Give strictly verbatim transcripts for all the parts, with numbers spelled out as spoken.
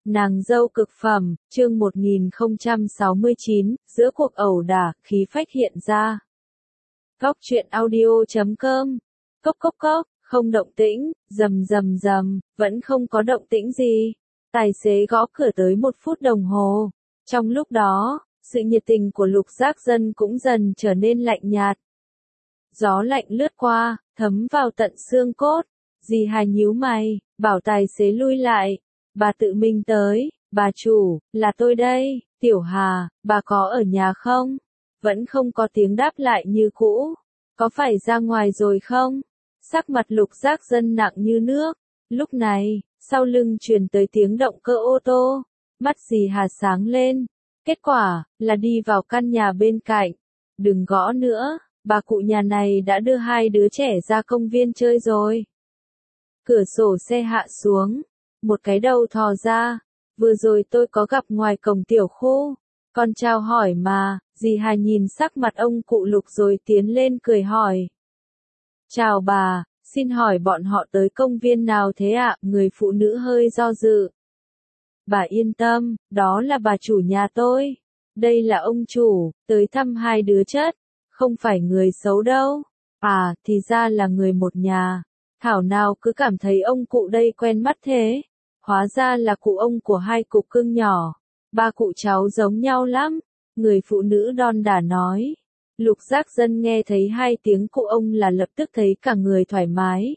Nàng dâu cực phẩm, chương một nghìn không trăm sáu mươi chín, giữa cuộc ẩu đả, khí phách hiện ra. Góc truyện audio chấm com. Cốc cốc cốc, không động tĩnh, rầm rầm rầm, vẫn không có động tĩnh gì. Tài xế gõ cửa tới một phút đồng hồ. Trong lúc đó, sự nhiệt tình của Lục Giác Dân cũng dần trở nên lạnh nhạt. Gió lạnh lướt qua, thấm vào tận xương cốt. Dì Hà nhíu mày, bảo tài xế lui lại. Bà tự mình tới, bà chủ, là tôi đây, Tiểu Hà, bà có ở nhà không? Vẫn không có tiếng đáp lại như cũ. Có phải ra ngoài rồi không? Sắc mặt Lục Giác Dân nặng như nước. Lúc này, sau lưng truyền tới tiếng động cơ ô tô. Mắt dì Hà sáng lên. Kết quả, là đi vào căn nhà bên cạnh. Đừng gõ nữa, bà cụ nhà này đã đưa hai đứa trẻ ra công viên chơi rồi. Cửa sổ xe hạ xuống. Một cái đầu thò ra. Vừa rồi tôi có gặp ngoài cổng tiểu khu. Con chào hỏi mà, dì Hà nhìn sắc mặt ông cụ Lục rồi tiến lên cười hỏi. Chào bà, xin hỏi bọn họ tới công viên nào thế ạ? Người phụ nữ hơi do dự. Bà yên tâm, đó là bà chủ nhà tôi. Đây là ông chủ, tới thăm hai đứa chất. Không phải người xấu đâu. À, thì ra là người một nhà. Thảo nào cứ cảm thấy ông cụ đây quen mắt thế. Hóa ra là cụ ông của hai cục cưng nhỏ. Ba cụ cháu giống nhau lắm. Người phụ nữ đon đả nói. Lục Giác Dân nghe thấy hai tiếng cụ ông là lập tức thấy cả người thoải mái.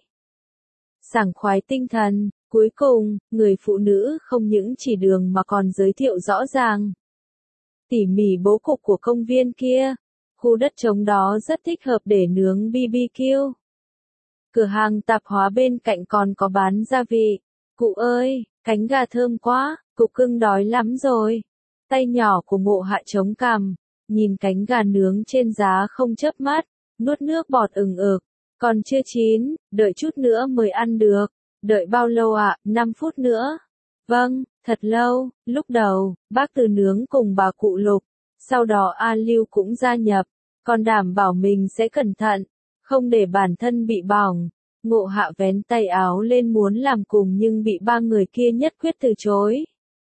Sảng khoái tinh thần. Cuối cùng, người phụ nữ không những chỉ đường mà còn giới thiệu rõ ràng. Tỉ mỉ bố cục của công viên kia. Khu đất trống đó rất thích hợp để nướng bi bi kiu. Cửa hàng tạp hóa bên cạnh còn có bán gia vị. Cụ ơi, cánh gà thơm quá, cụ cưng đói lắm rồi. Tay nhỏ của Ngộ Hạ chống cằm, nhìn cánh gà nướng trên giá không chớp mắt, nuốt nước bọt ừng ực. Còn chưa chín, đợi chút nữa mới ăn được. Đợi bao lâu ạ? À? năm phút nữa. Vâng, thật lâu. Lúc đầu, bác Từ nướng cùng bà cụ Lục. Sau đó A Lưu cũng gia nhập. Còn đảm bảo mình sẽ cẩn thận, không để bản thân bị bỏng. Ngộ Hạ vén tay áo lên muốn làm cùng nhưng bị ba người kia nhất quyết từ chối.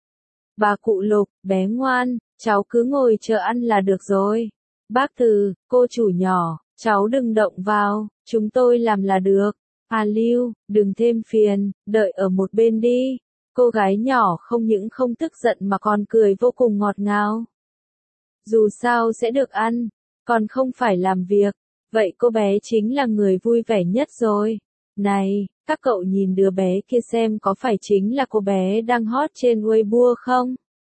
Bà cụ Lục, bé ngoan, cháu cứ ngồi chờ ăn là được rồi. Bác Từ, cô chủ nhỏ, cháu đừng động vào, chúng tôi làm là được. À Lưu, đừng thêm phiền, đợi ở một bên đi. Cô gái nhỏ không những không tức giận mà còn cười vô cùng ngọt ngào. Dù sao sẽ được ăn, còn không phải làm việc. Vậy cô bé chính là người vui vẻ nhất rồi. Này, các cậu nhìn đứa bé kia xem có phải chính là cô bé đang hot trên Weibo không?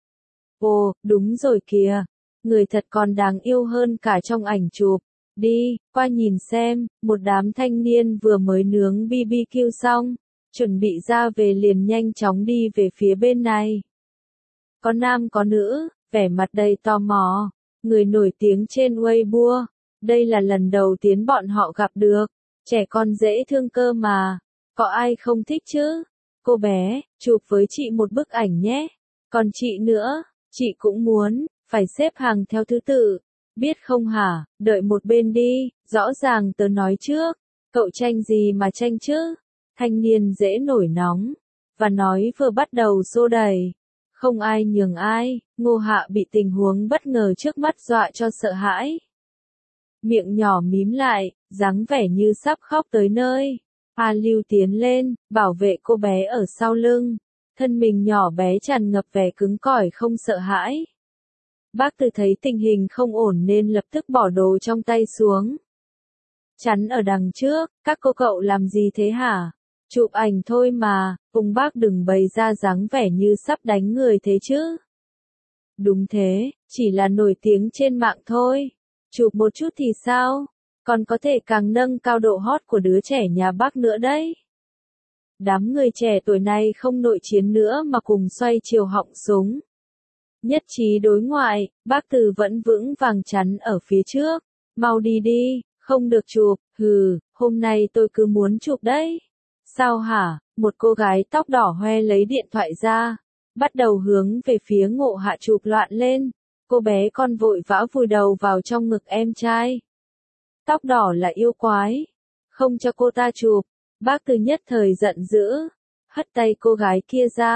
Ồ, đúng rồi kìa. Người thật còn đáng yêu hơn cả trong ảnh chụp. Đi, qua nhìn xem, một đám thanh niên vừa mới nướng bi bi kiu xong. Chuẩn bị ra về liền nhanh chóng đi về phía bên này. Có nam có nữ, vẻ mặt đầy tò mò. Người nổi tiếng trên Weibo. Đây là lần đầu tiên bọn họ gặp được. Trẻ con dễ thương cơ mà. Có ai không thích chứ? Cô bé, chụp với chị một bức ảnh nhé. Còn chị nữa, chị cũng muốn, phải xếp hàng theo thứ tự. Biết không hả? Đợi một bên đi, rõ ràng tớ nói trước. Cậu tranh gì mà tranh chứ? Thanh niên dễ nổi nóng. Và nói vừa bắt đầu xô đẩy. Không ai nhường ai, Ngô Hạ bị tình huống bất ngờ trước mắt dọa cho sợ hãi. Miệng nhỏ mím lại, dáng vẻ như sắp khóc tới nơi. A Lưu tiến lên, bảo vệ cô bé ở sau lưng. Thân mình nhỏ bé tràn ngập vẻ cứng cỏi không sợ hãi. Bác Từ thấy tình hình không ổn nên lập tức bỏ đồ trong tay xuống. Chắn ở đằng trước, các cô cậu làm gì thế hả? Chụp ảnh thôi mà, cùng bác đừng bày ra dáng vẻ như sắp đánh người thế chứ. Đúng thế, chỉ là nổi tiếng trên mạng thôi. Chụp một chút thì sao? Còn có thể càng nâng cao độ hot của đứa trẻ nhà bác nữa đấy. Đám người trẻ tuổi này không nội chiến nữa mà cùng xoay chiều họng súng. Nhất trí đối ngoại, bác Từ vẫn vững vàng chắn ở phía trước. Mau đi đi, không được chụp, hừ, hôm nay tôi cứ muốn chụp đấy. Sao hả? Một cô gái tóc đỏ hoe lấy điện thoại ra. Bắt đầu hướng về phía Ngộ Hạ chụp loạn lên. Cô bé con vội vã vùi đầu vào trong ngực em trai. Tóc đỏ là yêu quái. Không cho cô ta chụp. Bác Từ nhất thời giận dữ. Hất tay cô gái kia ra.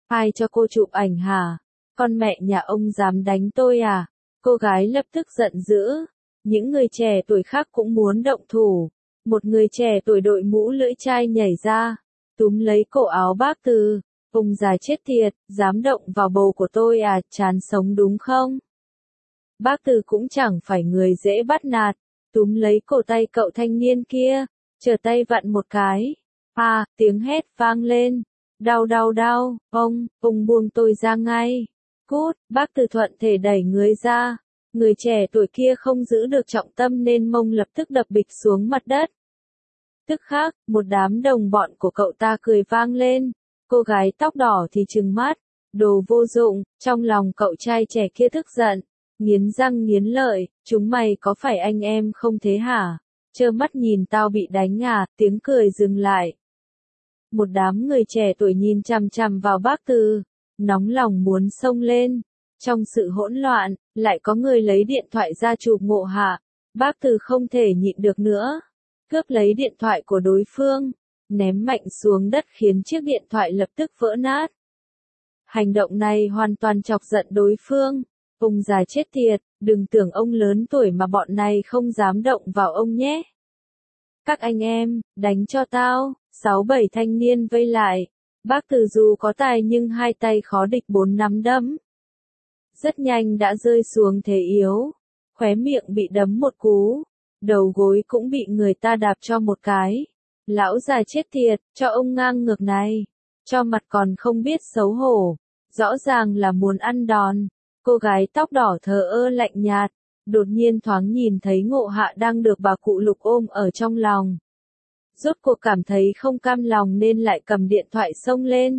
Ai cho cô chụp ảnh hả? Con mẹ nhà ông dám đánh tôi à? Cô gái lập tức giận dữ. Những người trẻ tuổi khác cũng muốn động thủ. Một người trẻ tuổi đội mũ lưỡi chai nhảy ra, túm lấy cổ áo bác Từ. Ông già chết tiệt, dám động vào bầu của tôi à, chán sống đúng không? Bác Từ cũng chẳng phải người dễ bắt nạt, túm lấy cổ tay cậu thanh niên kia, trở tay vặn một cái. À, tiếng hét vang lên. Đau đau đau, ông, ông buông tôi ra ngay. Cút, bác Từ thuận thể đẩy người ra. Người trẻ tuổi kia không giữ được trọng tâm nên mông lập tức đập bịch xuống mặt đất. Tức khắc, một đám đồng bọn của cậu ta cười vang lên. Cô gái tóc đỏ thì trừng mắt. Đồ vô dụng, trong lòng cậu trai trẻ kia tức giận. Nghiến răng nghiến lợi, chúng mày có phải anh em không thế hả? Trơ mắt nhìn tao bị đánh à, tiếng cười dừng lại. Một đám người trẻ tuổi nhìn chằm chằm vào bác Từ, nóng lòng muốn xông lên. Trong sự hỗn loạn, lại có người lấy điện thoại ra chụp Ngộ Hạ. Bác Từ không thể nhịn được nữa, cướp lấy điện thoại của đối phương, ném mạnh xuống đất khiến chiếc điện thoại lập tức vỡ nát. Hành động này hoàn toàn chọc giận đối phương. Ông già chết tiệt, đừng tưởng ông lớn tuổi mà bọn này không dám động vào ông nhé. Các anh em, đánh cho tao. Sáu bảy thanh niên vây lại. Bác Từ dù có tài nhưng hai tay khó địch bốn nắm đấm. Rất nhanh đã rơi xuống thế yếu. Khóe miệng bị đấm một cú. Đầu gối cũng bị người ta đạp cho một cái. Lão già chết tiệt, cho ông ngang ngược này. Cho mặt còn không biết xấu hổ. Rõ ràng là muốn ăn đòn. Cô gái tóc đỏ thờ ơ lạnh nhạt. Đột nhiên thoáng nhìn thấy Ngộ Hạ đang được bà cụ Lục ôm ở trong lòng. Rốt cuộc cảm thấy không cam lòng nên lại cầm điện thoại xông lên.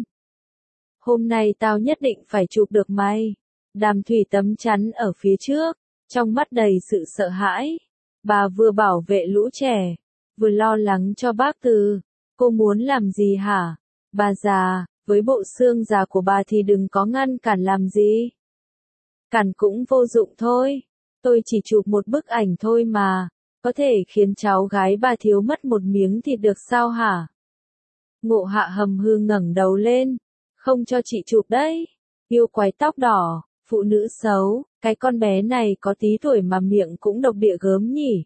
Hôm nay tao nhất định phải chụp được mày. Đàm Thủy tấm chắn ở phía trước, trong mắt đầy sự sợ hãi. Bà vừa bảo vệ lũ trẻ, vừa lo lắng cho bác Từ. Cô muốn làm gì hả? Bà già, với bộ xương già của bà thì đừng có ngăn cản làm gì. Cản cũng vô dụng thôi. Tôi chỉ chụp một bức ảnh thôi mà. Có thể khiến cháu gái bà thiếu mất một miếng thịt được sao hả? Ngộ Hạ hầm hư ngẩng đầu lên. Không cho chị chụp đấy. Yêu quái tóc đỏ, phụ nữ xấu, cái con bé này có tí tuổi mà miệng cũng độc địa gớm nhỉ.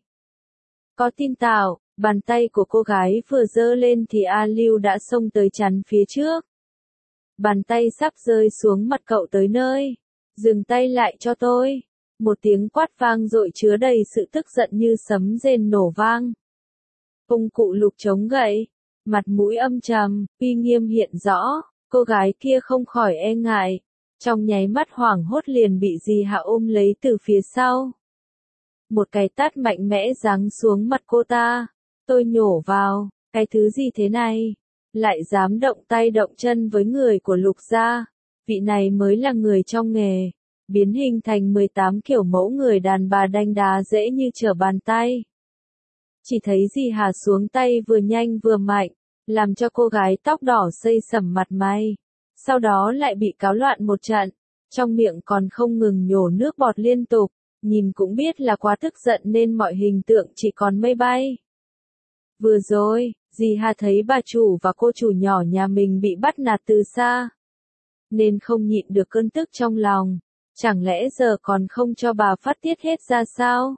Có tin tào, bàn tay của cô gái vừa giơ lên thì A Lưu đã xông tới chắn phía trước. Bàn tay sắp rơi xuống mặt cậu tới nơi. Dừng tay lại cho tôi. Một tiếng quát vang dội chứa đầy sự tức giận như sấm rền nổ vang. Ông cụ Lục chống gậy, mặt mũi âm trầm, uy nghiêm hiện rõ, cô gái kia không khỏi e ngại, trong nháy mắt hoảng hốt liền bị dì Hạ ôm lấy từ phía sau. Một cái tát mạnh mẽ giáng xuống mặt cô ta, tôi nhổ vào, cái thứ gì thế này? Lại dám động tay động chân với người của Lục gia, vị này mới là người trong nghề. Biến hình thành mười tám kiểu mẫu người đàn bà đanh đá dễ như trở bàn tay. Chỉ thấy dì Hà xuống tay vừa nhanh vừa mạnh, làm cho cô gái tóc đỏ xây sẩm mặt mày. Sau đó lại bị cáo loạn một trận, trong miệng còn không ngừng nhổ nước bọt liên tục, nhìn cũng biết là quá tức giận nên mọi hình tượng chỉ còn mây bay. Vừa rồi, dì Hà thấy bà chủ và cô chủ nhỏ nhà mình bị bắt nạt từ xa, nên không nhịn được cơn tức trong lòng. Chẳng lẽ giờ còn không cho bà phát tiết hết ra sao?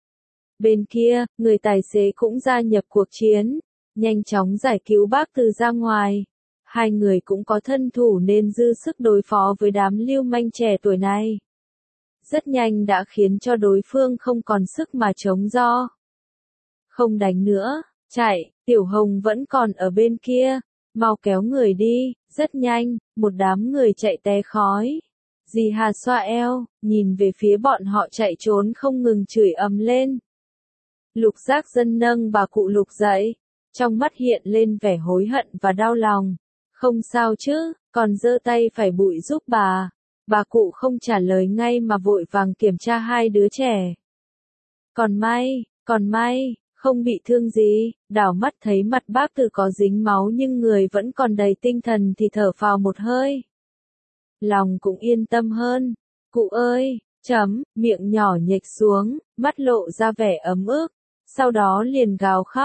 Bên kia, người tài xế cũng gia nhập cuộc chiến, nhanh chóng giải cứu bác Từ ra ngoài. Hai người cũng có thân thủ nên dư sức đối phó với đám lưu manh trẻ tuổi này. Rất nhanh đã khiến cho đối phương không còn sức mà chống do. Không đánh nữa, chạy, Tiểu Hồng vẫn còn ở bên kia, mau kéo người đi, rất nhanh, một đám người chạy té khói. Dì Hà xoa eo, nhìn về phía bọn họ chạy trốn không ngừng chửi ầm lên. Lục Giác Dân nâng bà cụ Lục dậy, trong mắt hiện lên vẻ hối hận và đau lòng. Không sao chứ, còn giơ tay phải bụi giúp bà. Bà cụ không trả lời ngay mà vội vàng kiểm tra hai đứa trẻ. Còn may, còn may, không bị thương gì, đảo mắt thấy mặt bác Từ có dính máu nhưng người vẫn còn đầy tinh thần thì thở phào một hơi. Lòng cũng yên tâm hơn. Cụ ơi, chấm, miệng nhỏ nhếch xuống, mắt lộ ra vẻ ấm ức, sau đó liền gào khóc.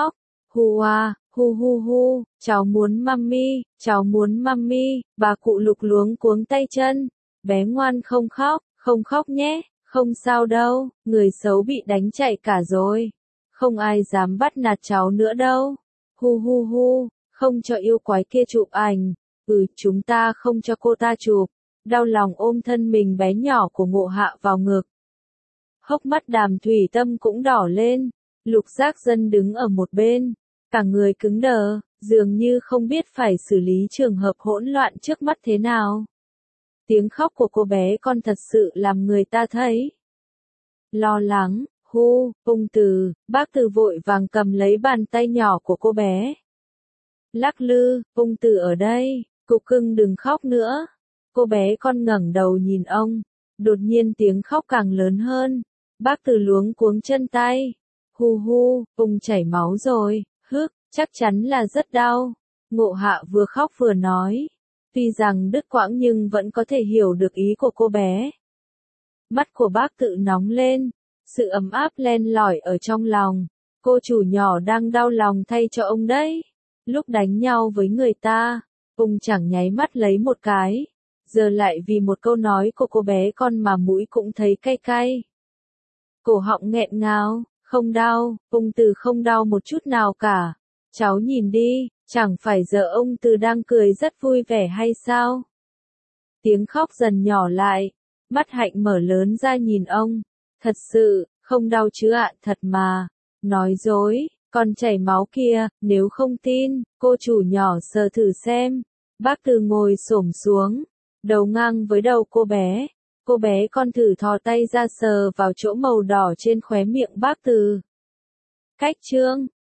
Hu à, hu hu hu, cháu muốn mummy, cháu muốn mummy, bà cụ Lục luống cuống tay chân. Bé ngoan không khóc, không khóc nhé, không sao đâu, người xấu bị đánh chạy cả rồi. Không ai dám bắt nạt cháu nữa đâu. Hu hu hu, không cho yêu quái kia chụp ảnh. Ừ, chúng ta không cho cô ta chụp. Đau lòng ôm thân mình bé nhỏ của Ngộ Hạ vào ngực. Hốc mắt Đàm Thủy Tâm cũng đỏ lên. Lục Giác Dân đứng ở một bên, cả người cứng đờ, dường như không biết phải xử lý trường hợp hỗn loạn trước mắt thế nào. Tiếng khóc của cô bé con thật sự làm người ta thấy lo lắng. Hu, Ung Từ, bác Từ vội vàng cầm lấy bàn tay nhỏ của cô bé. Lắc lư, Ung Từ ở đây, cục cưng đừng khóc nữa. Cô bé con ngẩng đầu nhìn ông, đột nhiên tiếng khóc càng lớn hơn. Bác Từ luống cuống chân tay. Hu hu, Ung chảy máu rồi, hức, chắc chắn là rất đau. Ngộ Hạ vừa khóc vừa nói. Tuy rằng đứt quãng nhưng vẫn có thể hiểu được ý của cô bé. Mắt của bác Tự nóng lên, sự ấm áp len lỏi ở trong lòng. Cô chủ nhỏ đang đau lòng thay cho ông đấy. Lúc đánh nhau với người ta, ông chẳng nháy mắt lấy một cái. Giờ lại vì một câu nói của cô bé con mà mũi cũng thấy cay cay. Cổ họng nghẹn ngào, không đau, ông Từ không đau một chút nào cả. Cháu nhìn đi, chẳng phải giờ ông Từ đang cười rất vui vẻ hay sao? Tiếng khóc dần nhỏ lại, mắt Hạnh mở lớn ra nhìn ông. Thật sự, không đau chứ ạ, thật mà. Nói dối, con chảy máu kia, nếu không tin, cô chủ nhỏ sờ thử xem. Bác Từ ngồi xổm xuống, đầu ngang với đầu cô bé. Cô bé con thử thò tay ra sờ vào chỗ màu đỏ trên khóe miệng bác Từ. Cách trương,